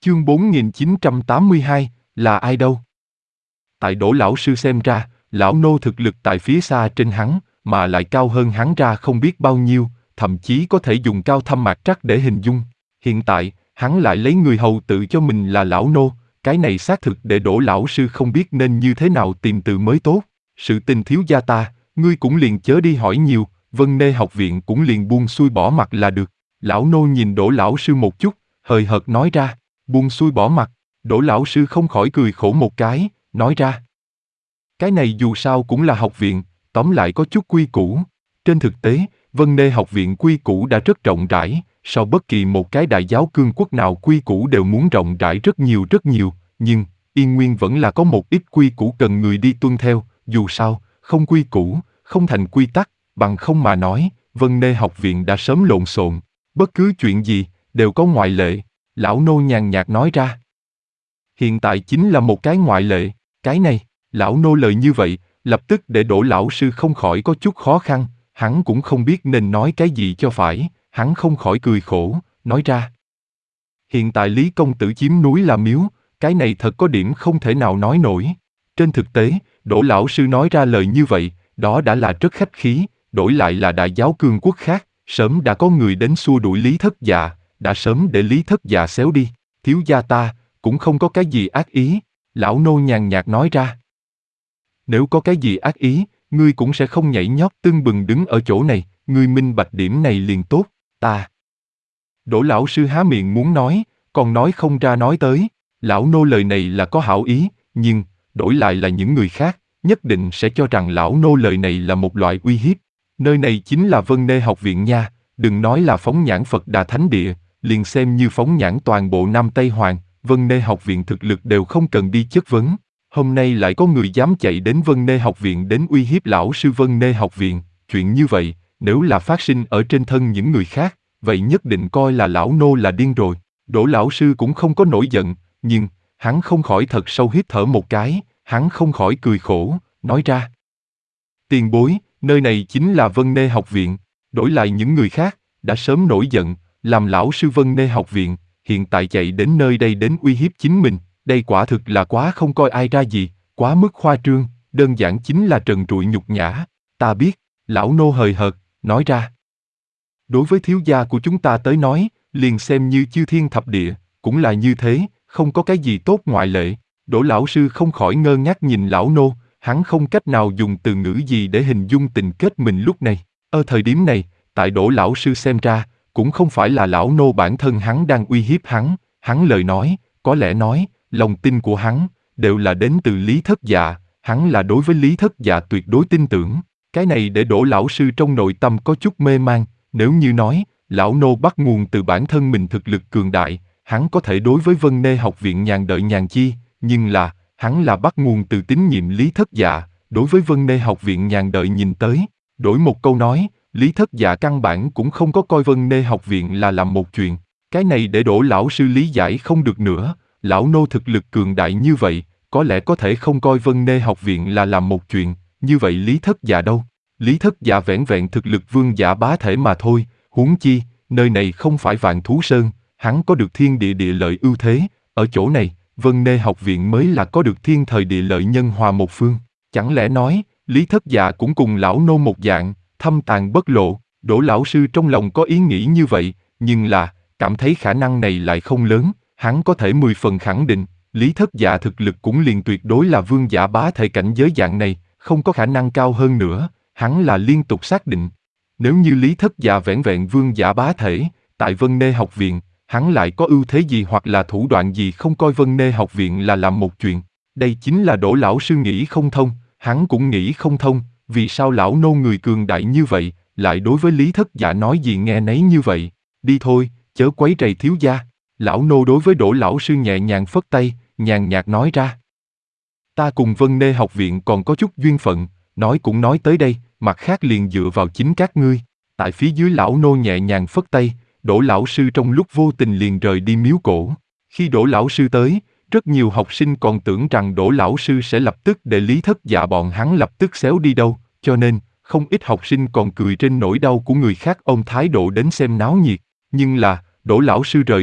Chương 4982, là ai đâu? Tại Đỗ lão sư xem ra, lão nô thực lực tại phía xa trên hắn, mà lại cao hơn hắn ra không biết bao nhiêu, thậm chí có thể dùng cao thâm mạt trắc để hình dung. Hiện tại, hắn lại lấy người hầu tự cho mình là lão nô, cái này xác thực để Đỗ lão sư không biết nên như thế nào tìm từ mới tốt. Sự tình thiếu gia ta, ngươi cũng liền chớ đi hỏi nhiều, Vân Nê học viện cũng liền buông xuôi bỏ mặt là được. Lão nô nhìn Đỗ lão sư một chút, hời hợt nói ra. Buông xuôi bỏ mặt. Đỗ lão sư không khỏi cười khổ một cái, nói ra. Cái này dù sao cũng là học viện, tóm lại có chút quy củ. Trên thực tế, Vân Nê học viện quy củ đã rất rộng rãi, so bất kỳ một cái đại giáo cương quốc nào quy củ đều muốn rộng rãi rất nhiều, nhưng Yên Nguyên vẫn là có một ít quy củ cần người đi tuân theo, dù sao, không quy củ, không thành quy tắc, bằng không mà nói, Vân Nê học viện đã sớm lộn xộn. Bất cứ chuyện gì, đều có ngoại lệ. Lão nô nhàn nhạt nói ra. Hiện tại chính là một cái ngoại lệ, cái này, lão nô lời như vậy, lập tức để Đỗ lão sư không khỏi có chút khó khăn, hắn cũng không biết nên nói cái gì cho phải, hắn không khỏi cười khổ, nói ra. Hiện tại Lý công tử chiếm núi là miếu, cái này thật có điểm không thể nào nói nổi. Trên thực tế, Đỗ lão sư nói ra lời như vậy, đó đã là rất khách khí, đổi lại là đại giáo cương quốc khác, sớm đã có người đến xua đuổi Lý Thất Dạ, đã sớm để Lý Thất Dạ xéo đi. Thiếu gia ta, cũng không có cái gì ác ý, lão nô nhàn nhạt nói ra. Nếu có cái gì ác ý, ngươi cũng sẽ không nhảy nhót tưng bừng đứng ở chỗ này, ngươi minh bạch điểm này liền tốt, ta. Đỗ lão sư há miệng muốn nói, còn nói không ra nói tới, lão nô lời này là có hảo ý, nhưng, đổi lại là những người khác, nhất định sẽ cho rằng lão nô lời này là một loại uy hiếp. Nơi này chính là Vân Nê học viện nha, đừng nói là phóng nhãn Phật Đà Thánh Địa, liền xem như phóng nhãn toàn bộ Nam Tây Hoàng, Vân Nê học viện thực lực đều không cần đi chất vấn. Hôm nay lại có người dám chạy đến Vân Nê học viện đến uy hiếp lão sư Vân Nê học viện, chuyện như vậy, nếu là phát sinh ở trên thân những người khác, vậy nhất định coi là lão nô là điên rồi. Đỗ lão sư cũng không có nổi giận, nhưng, hắn không khỏi thật sâu hít thở một cái, hắn không khỏi cười khổ, nói ra. Tiền bối, nơi này chính là Vân Nê học viện, đổi lại những người khác, đã sớm nổi giận, làm lão sư Vân Nê học viện, hiện tại chạy đến nơi đây đến uy hiếp chính mình, đây quả thực là quá không coi ai ra gì, quá mức khoa trương, đơn giản chính là trần trụi nhục nhã. Ta biết, lão nô hời hợt, nói ra. Đối với thiếu gia của chúng ta tới nói, liền xem như chư thiên thập địa, cũng là như thế, không có cái gì tốt ngoại lệ. Đỗ lão sư không khỏi ngơ ngác nhìn lão nô, hắn không cách nào dùng từ ngữ gì để hình dung tình kết mình lúc này. Ở thời điểm này, tại Đỗ lão sư xem ra, cũng không phải là lão nô bản thân hắn đang uy hiếp hắn lời nói, có lẽ nói, lòng tin của hắn, đều là đến từ Lý Thất Dạ, hắn là đối với Lý Thất Dạ tuyệt đối tin tưởng. Cái này để Đỗ lão sư trong nội tâm có chút mê man, nếu như nói, lão nô bắt nguồn từ bản thân mình thực lực cường đại, hắn có thể đối với Vân Nê học viện nhàn đợi nhàn chi, nhưng là, hắn là bắt nguồn từ tín nhiệm Lý Thất Dạ, đối với Vân Nê học viện nhàn đợi nhìn tới. Đổi một câu nói, Lý Thất Dạ căn bản cũng không có coi Vân Nê học viện là làm một chuyện. Cái này để Đỗ lão sư lý giải không được nữa, lão nô thực lực cường đại như vậy, có lẽ có thể không coi Vân Nê học viện là làm một chuyện, như vậy Lý Thất Dạ đâu? Lý Thất Dạ vẻn vẹn thực lực vương giả bá thể mà thôi, huống chi, nơi này không phải Vạn Thú Sơn, hắn có được thiên địa địa lợi ưu thế, ở chỗ này, Vân Nê học viện mới là có được thiên thời địa lợi nhân hòa một phương. Chẳng lẽ nói, Lý Thất Dạ cũng cùng lão nô một dạng, thâm tàng bất lộ. Đỗ lão sư trong lòng có ý nghĩ như vậy, nhưng là, cảm thấy khả năng này lại không lớn, hắn có thể 10 phần khẳng định, Lý Thất Dạ thực lực cũng liền tuyệt đối là vương giả bá thể cảnh giới dạng này, không có khả năng cao hơn nữa, hắn là liên tục xác định. Nếu như Lý Thất Dạ vẻn vẹn vương giả bá thể, tại Vân Nê học viện, hắn lại có ưu thế gì hoặc là thủ đoạn gì không coi Vân Nê học viện là làm một chuyện. Đây chính là Đỗ lão sư nghĩ không thông, hắn cũng nghĩ không thông, vì sao lão nô người cường đại như vậy, lại đối với Lý Thất Dạ nói gì nghe nấy như vậy. Đi thôi, chớ quấy rầy thiếu gia. Lão nô đối với Đỗ lão sư nhẹ nhàng phất tay, nhàn nhạt nói ra. Ta cùng Vân Nê học viện còn có chút duyên phận, nói cũng nói tới đây, mặt khác liền dựa vào chính các ngươi. Tại phía dưới lão nô nhẹ nhàng phất tay, Đỗ lão sư trong lúc vô tình liền rời đi miếu cổ. Khi Đỗ lão sư tới, rất nhiều học sinh còn tưởng rằng Đỗ lão sư sẽ lập tức để Lý Thất Dạ bọn hắn lập tức xéo đi đâu, cho nên, không ít học sinh còn cười trên nỗi đau của người khác ôm thái độ đến xem náo nhiệt. Nhưng là, Đỗ lão sư rời đi,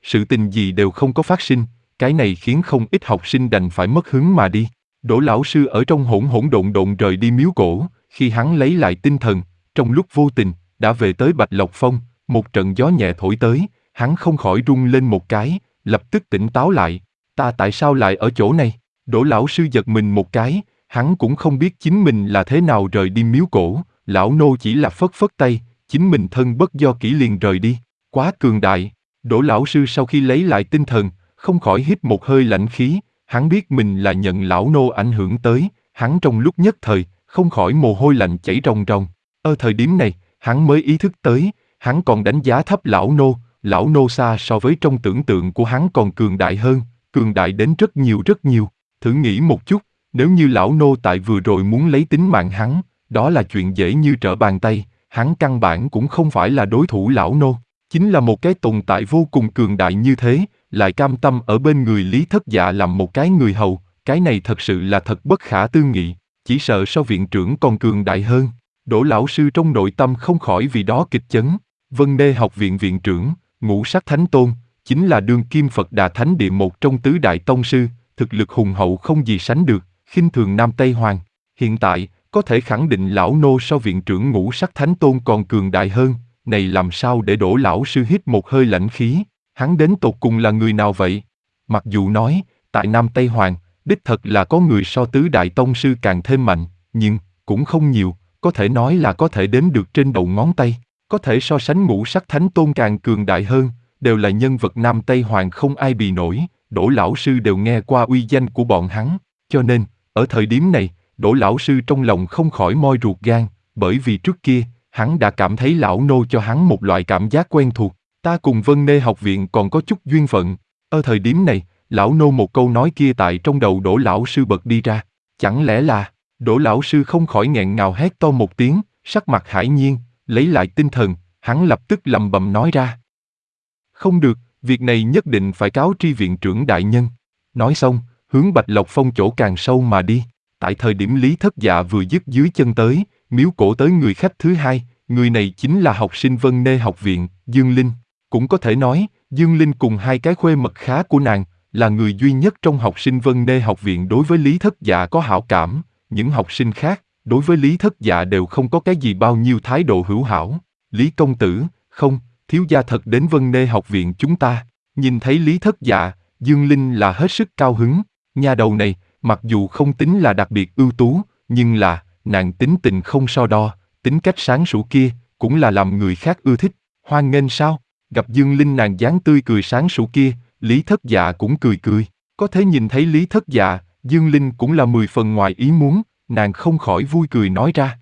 sự tình gì đều không có phát sinh, cái này khiến không ít học sinh đành phải mất hứng mà đi. Đỗ lão sư ở trong hỗn hỗn độn độn rời đi miếu cổ, khi hắn lấy lại tinh thần, trong lúc vô tình, đã về tới Bạch Lộc Phong, một trận gió nhẹ thổi tới, hắn không khỏi rung lên một cái, lập tức tỉnh táo lại. Ta tại sao lại ở chỗ này? Đỗ lão sư giật mình một cái, hắn cũng không biết chính mình là thế nào rời đi miếu cổ, lão nô chỉ là phất phất tay, chính mình thân bất do kỷ liền rời đi, quá cường đại. Đỗ lão sư sau khi lấy lại tinh thần, không khỏi hít một hơi lạnh khí, hắn biết mình là nhận lão nô ảnh hưởng tới, hắn trong lúc nhất thời, không khỏi mồ hôi lạnh chảy ròng ròng. Ở thời điểm này, hắn mới ý thức tới, hắn còn đánh giá thấp lão nô xa so với trong tưởng tượng của hắn còn cường đại hơn, cường đại đến rất nhiều rất nhiều. Thử nghĩ một chút, nếu như lão nô tại vừa rồi muốn lấy tính mạng hắn, đó là chuyện dễ như trở bàn tay, hắn căn bản cũng không phải là đối thủ lão nô. Chính là một cái tồn tại vô cùng cường đại như thế, lại cam tâm ở bên người Lý Thất Dạ làm một cái người hầu, cái này thật sự là thật bất khả tư nghị, chỉ sợ so viện trưởng còn cường đại hơn. Đỗ lão sư trong nội tâm không khỏi vì đó kịch chấn. Vân Đê học viện viện trưởng, Ngũ Sắc Thánh Tôn, chính là đương kim Phật Đà Thánh Địa một trong tứ đại tông sư, thực lực hùng hậu không gì sánh được, khinh thường Nam Tây Hoàng. Hiện tại, có thể khẳng định lão nô so viện trưởng Ngũ Sắc Thánh Tôn còn cường đại hơn, này làm sao để Đỗ lão sư hít một hơi lãnh khí, hắn đến tột cùng là người nào vậy? Mặc dù nói, tại Nam Tây Hoàng, đích thật là có người so tứ đại tông sư càng thêm mạnh, nhưng, cũng không nhiều, có thể nói là có thể đếm được trên đầu ngón tay, có thể so sánh Ngũ Sắc Thánh Tôn càng cường đại hơn, đều là nhân vật Nam Tây Hoàng không ai bì nổi, Đỗ lão sư đều nghe qua uy danh của bọn hắn, cho nên, ở thời điểm này, Đỗ lão sư trong lòng không khỏi moi ruột gan, bởi vì trước kia, hắn đã cảm thấy lão nô cho hắn một loại cảm giác quen thuộc, ta cùng Vân Nê học viện còn có chút duyên phận. Ở thời điểm này, lão nô một câu nói kia tại trong đầu Đỗ lão sư bật đi ra, chẳng lẽ là, Đỗ lão sư không khỏi nghẹn ngào hét to một tiếng, sắc mặt hãi nhiên, lấy lại tinh thần, hắn lập tức lẩm bẩm nói ra. Không được, việc này nhất định phải cáo tri viện trưởng đại nhân. Nói xong, hướng Bạch Lộc Phong chỗ càng sâu mà đi. Tại thời điểm Lý Thất Dạ vừa dứt dưới chân tới, miếu cổ tới người khách thứ hai, người này chính là học sinh Vân Nê học viện, Dương Linh. Cũng có thể nói, Dương Linh cùng hai cái khuê mật khá của nàng, là người duy nhất trong học sinh Vân Nê học viện đối với Lý Thất Dạ có hảo cảm, những học sinh khác, đối với Lý Thất Dạ đều không có cái gì bao nhiêu thái độ hữu hảo. Lý công tử, không, thiếu gia thật đến Vân Nê học viện chúng ta. Nhìn thấy Lý Thất Dạ, Dương Linh là hết sức cao hứng, nha đầu này, mặc dù không tính là đặc biệt ưu tú, nhưng là, nàng tính tình không so đo, tính cách sáng sủa kia, cũng là làm người khác ưa thích, hoan nghênh sao? Gặp Dương Linh nàng dáng tươi cười sáng sủa kia, Lý Thất Dạ cũng cười cười, có thể nhìn thấy Lý Thất Dạ, Dương Linh cũng là 10 phần ngoài ý muốn, nàng không khỏi vui cười nói ra.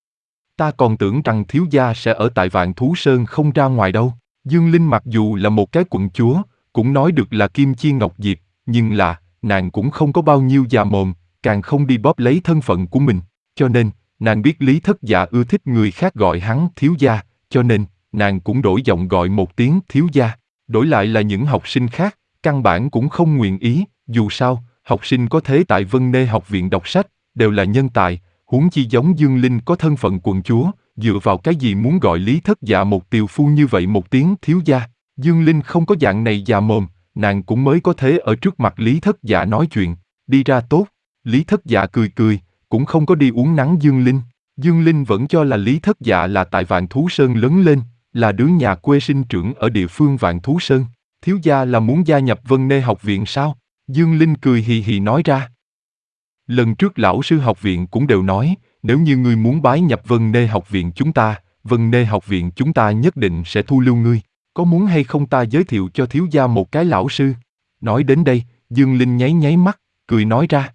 Ta còn tưởng rằng thiếu gia sẽ ở tại Vạn Thú Sơn không ra ngoài đâu. Dương Linh mặc dù là một cái quận chúa, cũng nói được là Kim Chi Ngọc Diệp, nhưng là, nàng cũng không có bao nhiêu già mồm, càng không đi bóp lấy thân phận của mình. Cho nên, nàng biết Lý Thất Dạ ưa thích người khác gọi hắn thiếu gia, cho nên, nàng cũng đổi giọng gọi một tiếng thiếu gia. Đổi lại là những học sinh khác, căn bản cũng không nguyện ý, dù sao, học sinh có thế tại Vân Nê học viện đọc sách, đều là nhân tài, huống chi giống Dương Linh có thân phận quận chúa, dựa vào cái gì muốn gọi Lý Thất Dạ một tiều phu như vậy một tiếng thiếu gia. Dương Linh không có dạng này già mồm, nàng cũng mới có thế ở trước mặt Lý Thất Dạ nói chuyện, đi ra tốt. Lý Thất Dạ cười cười, cũng không có đi uốn nắn Dương Linh. Dương Linh vẫn cho là Lý Thất Dạ là tại Vạn Thú Sơn lớn lên, là đứa nhà quê sinh trưởng ở địa phương Vạn Thú Sơn. Thiếu gia là muốn gia nhập Vân Nê học viện sao? Dương Linh cười hì hì nói ra. Lần trước lão sư học viện cũng đều nói, nếu như ngươi muốn bái nhập Vân Nê học viện chúng ta, Vân Nê học viện chúng ta nhất định sẽ thu lưu ngươi. Có muốn hay không ta giới thiệu cho thiếu gia một cái lão sư? Nói đến đây, Dương Linh nháy nháy mắt, cười nói ra.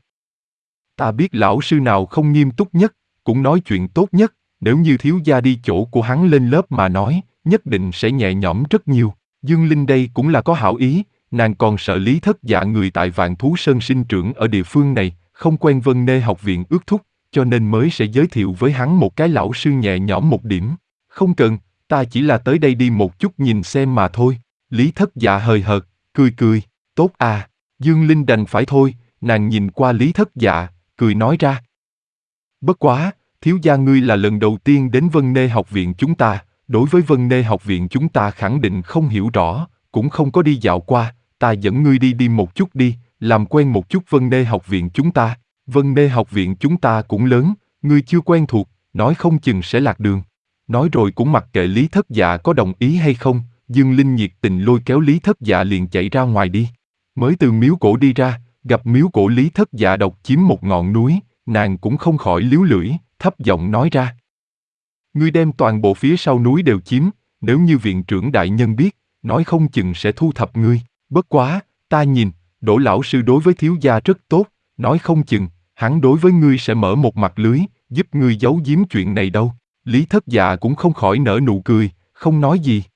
Ta biết lão sư nào không nghiêm túc nhất, cũng nói chuyện tốt nhất, nếu như thiếu gia đi chỗ của hắn lên lớp mà nói, nhất định sẽ nhẹ nhõm rất nhiều. Dương Linh đây cũng là có hảo ý, nàng còn sợ Lý Thất Dạ người tại Vạn Thú Sơn sinh trưởng ở địa phương này, không quen Vân Nê học viện ước thúc, cho nên mới sẽ giới thiệu với hắn một cái lão sư nhẹ nhõm một điểm. Không cần, ta chỉ là tới đây đi một chút nhìn xem mà thôi. Lý Thất Dạ hời hợt, cười cười, tốt à. Dương Linh đành phải thôi, nàng nhìn qua Lý Thất Dạ, cười nói ra. Bất quá, thiếu gia ngươi là lần đầu tiên đến Vân Nê học viện chúng ta, đối với Vân Nê học viện chúng ta khẳng định không hiểu rõ, cũng không có đi dạo qua, ta dẫn ngươi đi một chút đi, làm quen một chút Vân Nê học viện chúng ta. Vân Nê học viện chúng ta cũng lớn, ngươi chưa quen thuộc, nói không chừng sẽ lạc đường. Nói rồi cũng mặc kệ Lý Thất Dạ có đồng ý hay không, Dương Linh nhiệt tình lôi kéo Lý Thất Dạ liền chạy ra ngoài đi. Mới từ miếu cổ đi ra, gặp miếu cổ Lý Thất Dạ độc chiếm một ngọn núi, nàng cũng không khỏi líu lưỡi, thấp giọng nói ra. Ngươi đem toàn bộ phía sau núi đều chiếm, nếu như viện trưởng đại nhân biết, nói không chừng sẽ thu thập ngươi. Bất quá, ta nhìn, Đỗ lão sư đối với thiếu gia rất tốt, nói không chừng, hắn đối với ngươi sẽ mở một mặt lưới, giúp ngươi giấu giếm chuyện này đâu. Lý Thất Dạ cũng không khỏi nở nụ cười, không nói gì.